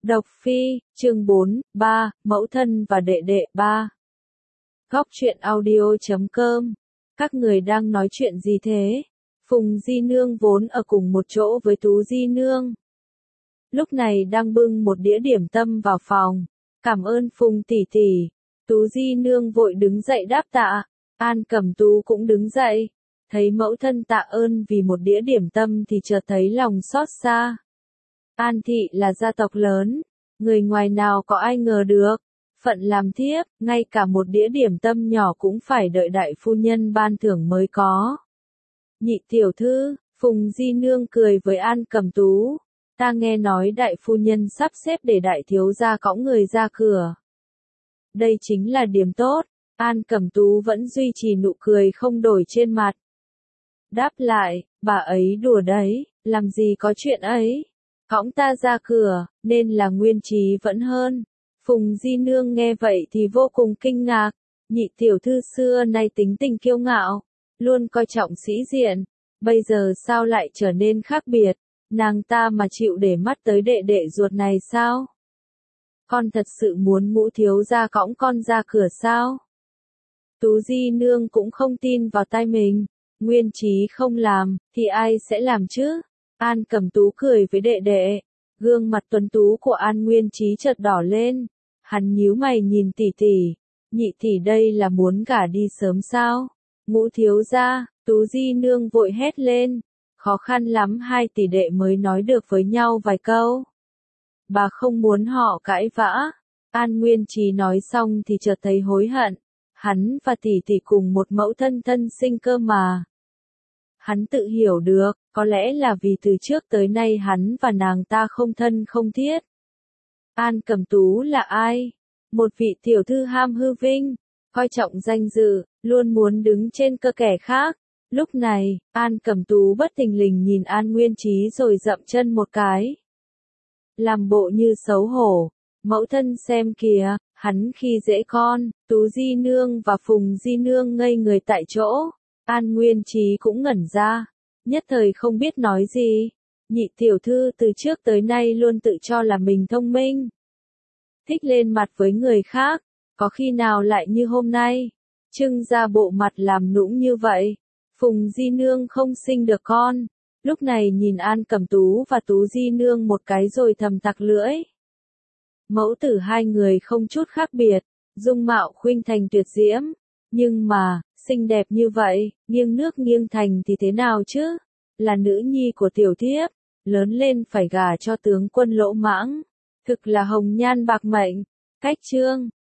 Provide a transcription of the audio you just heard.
Độc Phi, chương 4, 3, Mẫu thân và đệ đệ 3. Góc truyện audio.com. Các người đang nói chuyện gì thế? Phùng Di Nương vốn ở cùng một chỗ với Tú Di Nương. Lúc này đang bưng một đĩa điểm tâm vào phòng. Cảm ơn Phùng tỷ tỷ. Tú Di Nương vội đứng dậy đáp tạ. An Cẩm Tú cũng đứng dậy. Thấy mẫu thân tạ ơn vì một đĩa điểm tâm thì chợt thấy lòng xót xa. An thị là gia tộc lớn, người ngoài nào có ai ngờ được, phận làm thiếp, ngay cả một đĩa điểm tâm nhỏ cũng phải đợi đại phu nhân ban thưởng mới có. Nhị tiểu thư, Phùng Di Nương cười với An Cẩm Tú, ta nghe nói đại phu nhân sắp xếp để đại thiếu gia cõng người ra cửa. Đây chính là điểm tốt, An Cẩm Tú vẫn duy trì nụ cười không đổi trên mặt. Đáp lại, bà ấy đùa đấy, làm gì có chuyện ấy. Cõng ta ra cửa, nên là Nguyên Trí vẫn hơn. Phùng Di Nương nghe vậy thì vô cùng kinh ngạc. Nhị tiểu thư xưa nay tính tình kiêu ngạo, luôn coi trọng sĩ diện. Bây giờ sao lại trở nên khác biệt, nàng ta mà chịu để mắt tới đệ đệ ruột này sao? Con thật sự muốn Ngũ thiếu gia cõng con ra cửa sao? Tú Di Nương cũng không tin vào tai mình. Nguyên Trí không làm, thì ai sẽ làm chứ? An Cẩm Tú cười với đệ đệ, gương mặt tuấn tú của An Nguyên Trí chợt đỏ lên, hắn nhíu mày nhìn tỷ tỷ, nhị tỷ đây là muốn gả đi sớm sao? Ngũ thiếu gia, Tú Di Nương vội hét lên, khó khăn lắm hai tỷ đệ mới nói được với nhau vài câu. Bà không muốn họ cãi vã. An Nguyên Trí nói xong thì chợt thấy hối hận, hắn và tỷ tỷ cùng một mẫu thân thân sinh cơ mà. Hắn tự hiểu được, có lẽ là vì từ trước tới nay hắn và nàng ta không thân không thiết. An Cẩm Tú là ai? Một vị tiểu thư ham hư vinh, coi trọng danh dự, luôn muốn đứng trên cơ kẻ khác. Lúc này, An Cẩm Tú bất thình lình nhìn An Nguyên Trí rồi dậm chân một cái. Làm bộ như xấu hổ, mẫu thân xem kìa, hắn khi dễ con. Tú Di Nương và Phùng Di Nương ngây người tại chỗ. An Nguyên Trí cũng ngẩn ra, nhất thời không biết nói gì. Nhị tiểu thư từ trước tới nay luôn tự cho là mình thông minh, thích lên mặt với người khác, có khi nào lại như hôm nay, trưng ra bộ mặt làm nũng như vậy. Phùng Di Nương không sinh được con, lúc này nhìn An Cẩm Tú và Tú Di Nương một cái rồi thầm tặc lưỡi. Mẫu tử hai người không chút khác biệt, dung mạo khuynh thành tuyệt diễm, nhưng mà, xinh đẹp như vậy, nghiêng nước nghiêng thành thì thế nào chứ? Là nữ nhi của tiểu thiếp, lớn lên phải gả cho tướng quân Lỗ Mãng, thực là hồng nhan bạc mệnh. Cách chương